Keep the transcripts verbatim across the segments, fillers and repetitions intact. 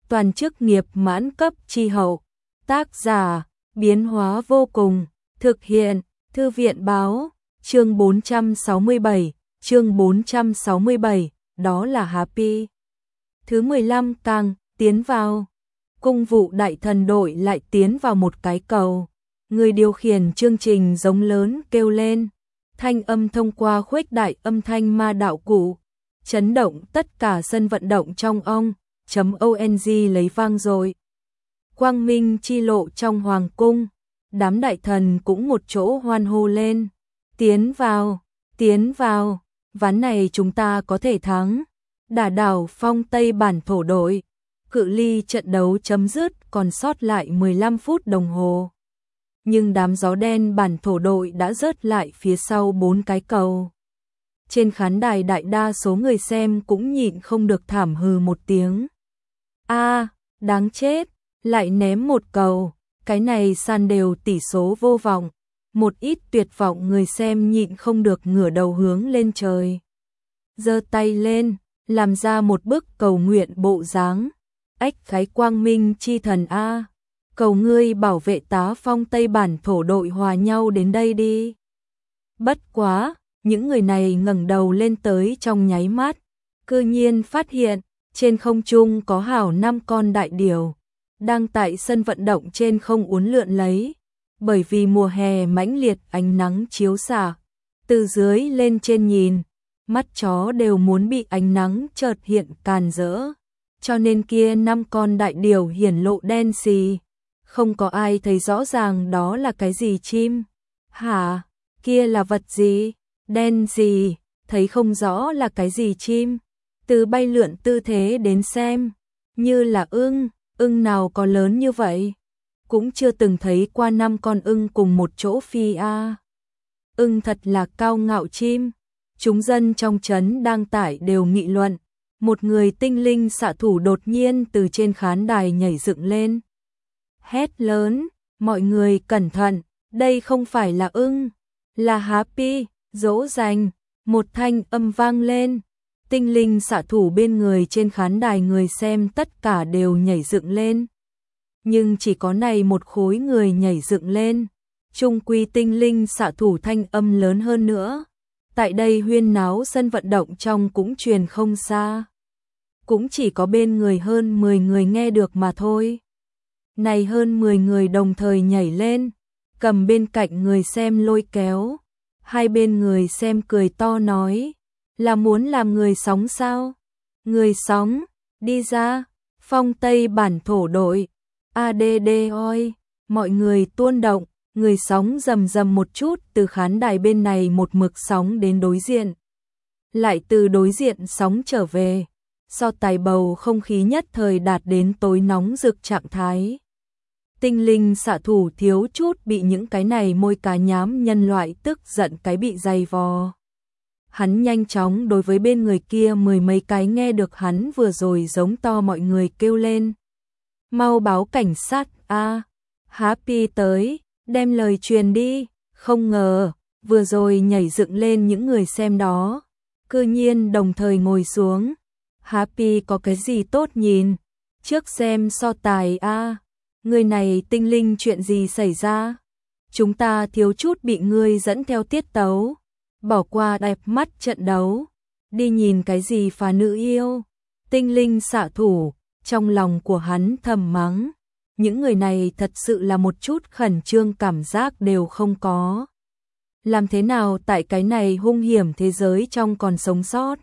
toàn chức nghiệp mãn cấp chi hậu. Tác giả, biến hóa vô cùng, thực hiện, Thư viện báo, chương bốn trăm sáu mươi bảy, chương bốn trăm sáu mươi bảy, đó là Happy. Thứ mười lăm càng, tiến vào. Cung vụ đại thần đội lại tiến vào một cái cầu. Người điều khiển chương trình giống lớn kêu lên. Thanh âm thông qua khuếch đại âm thanh ma đạo cụ. Chấn động tất cả sân vận động trong ong. .ong lấy vang rồi. Quang minh chi lộ trong hoàng cung. Đám đại thần cũng một chỗ hoan hô lên. Tiến vào, tiến vào, ván này chúng ta có thể thắng. Đả đảo Phong Tây bản thổ đội. Cự ly trận đấu chấm dứt còn sót lại mười lăm phút đồng hồ. Nhưng đám gió đen bản thổ đội đã rớt lại phía sau bốn cái cầu. Trên khán đài đại đa số người xem cũng nhịn không được thảm hừ một tiếng. A, à, đáng chết, lại ném một cầu, cái này san đều tỷ số vô vọng. Một ít tuyệt vọng người xem nhịn không được ngửa đầu hướng lên trời. Giơ tay lên, làm ra một bức cầu nguyện bộ dáng. Ách khái quang minh chi thần A, cầu ngươi bảo vệ tá Phong Tây bản thổ đội hòa nhau đến đây đi. Bất quá, những người này ngẩng đầu lên tới trong nháy mắt, cư nhiên phát hiện, trên không trung có hảo năm con đại điểu, đang tại sân vận động trên không uốn lượn lấy, bởi vì mùa hè mãnh liệt ánh nắng chiếu xạ, từ dưới lên trên nhìn, mắt chó đều muốn bị ánh nắng chợt hiện càn rỡ, cho nên kia năm con đại điểu hiển lộ đen xì, không có ai thấy rõ ràng đó là cái gì chim. Hả, kia là vật gì? Đen gì? Thấy không rõ là cái gì chim. Từ bay lượn tư thế đến xem, như là ưng, ưng nào có lớn như vậy? Cũng chưa từng thấy qua năm con ưng cùng một chỗ phi a. Ưng thật là cao ngạo chim. Chúng dân trong trấn đang tải đều nghị luận. Một người tinh linh xạ thủ đột nhiên từ trên khán đài nhảy dựng lên. Hét lớn, mọi người cẩn thận, đây không phải là ưng, là Happy, dỗ dành, một thanh âm vang lên. Tinh linh xạ thủ bên người trên khán đài người xem tất cả đều nhảy dựng lên. Nhưng chỉ có này một khối người nhảy dựng lên. Trung quy tinh linh xạ thủ thanh âm lớn hơn nữa. Tại đây huyên náo sân vận động trong cũng truyền không xa. Cũng chỉ có bên người hơn mười người nghe được mà thôi. Này hơn mười người đồng thời nhảy lên, cầm bên cạnh người xem lôi kéo. Hai bên người xem cười to nói, là muốn làm người sóng sao? Người sóng, đi ra, Phong Tây bản thổ đội, a đê đê oi, mọi người tuôn động, người sóng rầm rầm một chút từ khán đài bên này một mực sóng đến đối diện. Lại từ đối diện sóng trở về, so tài bầu không khí nhất thời đạt đến tối nóng rực trạng thái. Tinh linh xạ thủ thiếu chút bị những cái này môi cá nhám nhân loại tức giận cái bị dày vò. Hắn nhanh chóng đối với bên người kia mười mấy cái nghe được hắn vừa rồi giống to mọi người kêu lên. Mau báo cảnh sát a, Happy tới, đem lời truyền đi, không ngờ, vừa rồi nhảy dựng lên những người xem đó. Cư nhiên đồng thời ngồi xuống. Happy có cái gì tốt nhìn, trước xem so tài a. Người này tinh linh chuyện gì xảy ra? Chúng ta thiếu chút bị ngươi dẫn theo tiết tấu, bỏ qua đẹp mắt trận đấu, đi nhìn cái gì phá nữ yêu. Tinh linh xạ thủ, trong lòng của hắn thầm mắng, những người này thật sự là một chút khẩn trương cảm giác đều không có. Làm thế nào tại cái này hung hiểm thế giới trong còn sống sót?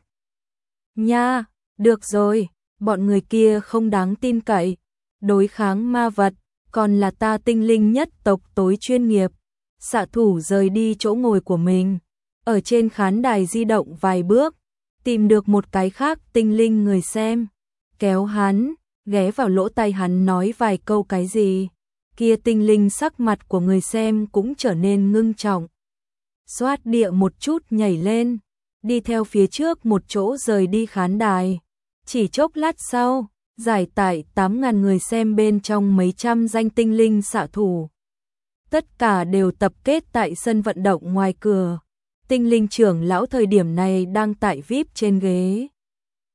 Nha, được rồi, bọn người kia không đáng tin cậy. Đối kháng ma vật, còn là ta tinh linh nhất tộc tối chuyên nghiệp. Xạ thủ rời đi chỗ ngồi của mình, ở trên khán đài di động vài bước, tìm được một cái khác tinh linh người xem, kéo hắn, ghé vào lỗ tai hắn nói vài câu cái gì. Kia tinh linh sắc mặt của người xem cũng trở nên ngưng trọng. Xoát địa một chút nhảy lên, đi theo phía trước một chỗ rời đi khán đài. Chỉ chốc lát sau, giải tải tám nghìn người xem bên trong mấy trăm danh tinh linh xạ thủ. Tất cả đều tập kết tại sân vận động ngoài cửa. Tinh linh trưởng lão thời điểm này đang tại vi ai pi trên ghế.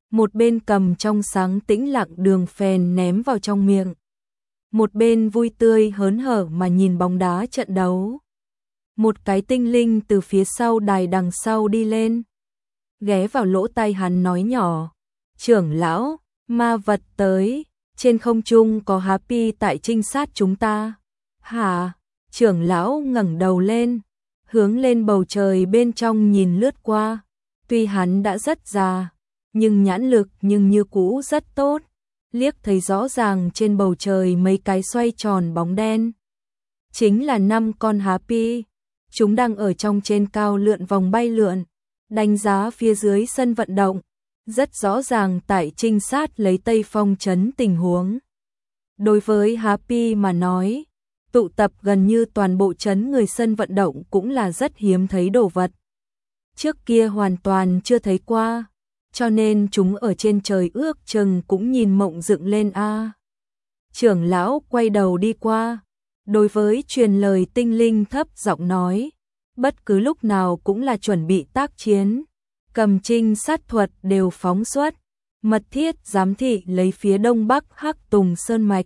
một bên cầm trong sáng tĩnh lặng đường phèn ném vào trong miệng, một bên vui tươi hớn hở mà nhìn bóng đá trận đấu. Một cái tinh linh từ phía sau đài đằng sau đi lên, ghé vào lỗ tai hắn nói nhỏ, trưởng lão, ma vật tới, trên không trung có Happy tại trinh sát chúng ta. Hả? Trưởng lão ngẩng đầu lên, hướng lên bầu trời bên trong nhìn lướt qua, tuy hắn đã rất già, nhưng nhãn lực nhưng như cũ rất tốt, liếc thấy rõ ràng trên bầu trời mấy cái xoay tròn bóng đen. Chính là năm con Happy, chúng đang ở trong trên cao lượn vòng bay lượn, đánh giá phía dưới sân vận động, rất rõ ràng tại trinh sát lấy Tây Phong trấn tình huống. Đối với Happy mà nói, tụ tập gần như toàn bộ trấn người sân vận động cũng là rất hiếm thấy đồ vật. Trước kia hoàn toàn chưa thấy qua, cho nên chúng ở trên trời ước chừng cũng nhìn mộng dựng lên a. À. Trưởng lão quay đầu đi qua, đối với truyền lời tinh linh thấp giọng nói, bất cứ lúc nào cũng là chuẩn bị tác chiến, cầm trinh sát thuật đều phóng xuất, mật thiết giám thị lấy phía đông bắc Hắc Tùng Sơn Mạch.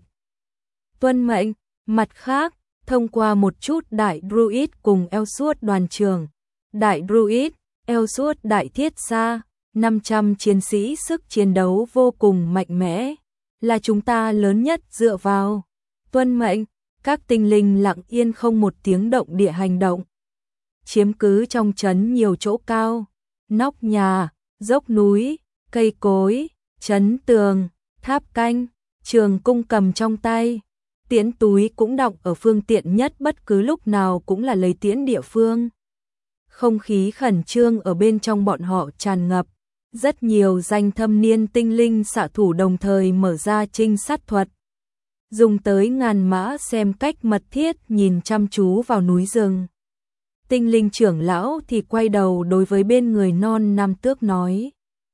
Tuân mệnh. Mặt khác, thông qua một chút đại druid cùng Elsword đoàn trưởng, đại druid, Elsword đại thiết xa, năm trăm chiến sĩ sức chiến đấu vô cùng mạnh mẽ, là chúng ta lớn nhất dựa vào. Tuân mệnh. Các tinh linh lặng yên không một tiếng động địa hành động, chiếm cứ trong trấn nhiều chỗ cao, nóc nhà, dốc núi, cây cối, trấn tường, tháp canh, trường cung cầm trong tay, tiễn túi cũng đọng ở phương tiện nhất, bất cứ lúc nào cũng là lấy tiễn địa phương. Không khí khẩn trương ở bên trong bọn họ tràn ngập, rất nhiều danh thâm niên tinh linh xạ thủ đồng thời mở ra trinh sát thuật, dùng tới ngàn mã xem cách mật thiết nhìn chăm chú vào núi rừng. Tinh linh trưởng lão thì quay đầu đối với bên người non Nam Tước nói,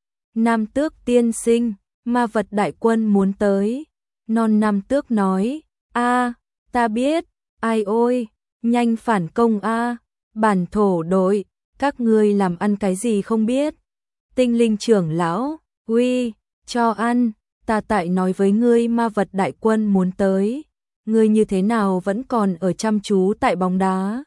Nam Tước tiên sinh, ma vật đại quân muốn tới. Non Nam Tước nói, a, ta biết, ai ôi, nhanh phản công a, bản thổ đội, các ngươi làm ăn cái gì không biết. Tinh linh trưởng lão, uy, cho ăn, ta tại nói với ngươi ma vật đại quân muốn tới, ngươi như thế nào vẫn còn ở chăm chú tại bóng đá.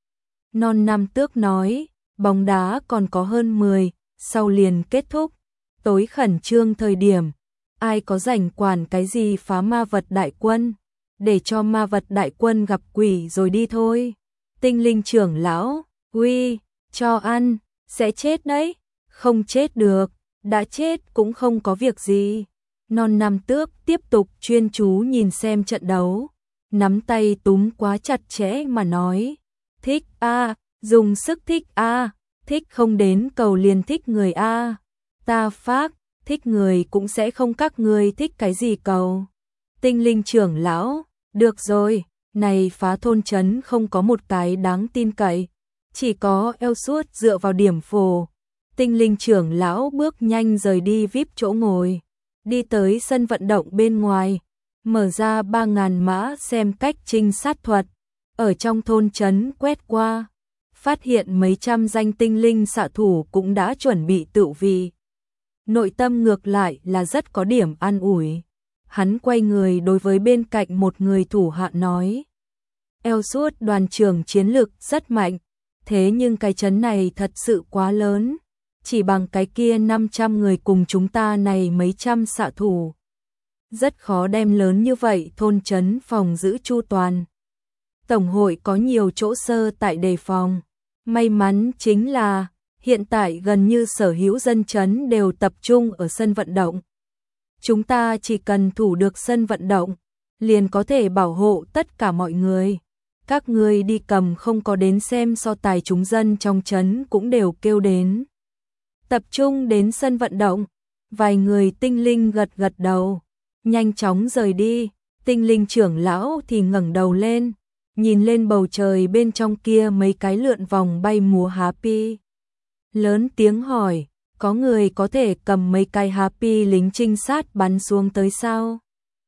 Non Nam Tước nói, bóng đá còn có hơn mười, sau liền kết thúc, tối khẩn trương thời điểm, ai có rảnh quản cái gì phá ma vật đại quân, để cho ma vật đại quân gặp quỷ rồi đi thôi. Tinh linh trưởng lão, uy, cho ăn, sẽ chết đấy, không chết được, đã chết cũng không có việc gì. Non Nam Tước tiếp tục chuyên chú nhìn xem trận đấu, nắm tay túm quá chặt chẽ mà nói, thích a, à, dùng sức thích a, à, thích không đến cầu liền thích người a, à. Ta phác, thích người cũng sẽ không các người thích cái gì cầu. Tinh linh trưởng lão, được rồi, này phá thôn trấn không có một cái đáng tin cậy, chỉ có Elsword dựa vào điểm phổ. Tinh linh trưởng lão bước nhanh rời đi víp chỗ ngồi, đi tới sân vận động bên ngoài, mở ra ba ngàn mã xem cách trinh sát thuật, ở trong thôn trấn quét qua, phát hiện mấy trăm danh tinh linh xạ thủ cũng đã chuẩn bị tự vì. Nội tâm ngược lại là rất có điểm an ủi. Hắn quay người đối với bên cạnh một người thủ hạ nói, Elsword đoàn trưởng chiến lực rất mạnh, thế nhưng cái trấn này thật sự quá lớn, chỉ bằng cái kia năm trăm người cùng chúng ta này mấy trăm xạ thủ, rất khó đem lớn như vậy thôn trấn phòng giữ chu toàn. Tổng hội có nhiều chỗ sơ tại đề phòng, may mắn chính là hiện tại gần như sở hữu dân trấn đều tập trung ở sân vận động. Chúng ta chỉ cần thủ được sân vận động, liền có thể bảo hộ tất cả mọi người. Các ngươi đi cầm không có đến xem so tài, chúng dân trong trấn cũng đều kêu đến. Tập trung đến sân vận động, vài người tinh linh gật gật đầu, nhanh chóng rời đi. Tinh linh trưởng lão thì ngẩng đầu lên, nhìn lên bầu trời bên trong kia mấy cái lượn vòng bay múa Happy. Lớn tiếng hỏi, có người có thể cầm mấy cái Happy lính trinh sát bắn xuống tới sao?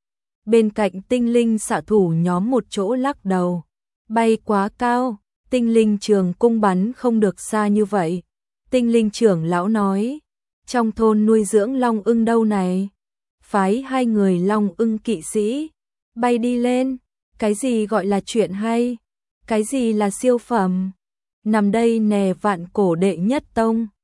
Bên cạnh tinh linh xạ thủ nhóm một chỗ lắc đầu, bay quá cao, tinh linh trường cung bắn không được xa như vậy. Tinh linh trưởng lão nói, trong thôn nuôi dưỡng long ưng đâu này. Phái hai người long ưng kỵ sĩ bay đi lên. Cái gì gọi là chuyện hay? Cái gì là siêu phẩm? Nằm đây nè vạn cổ đệ nhất tông.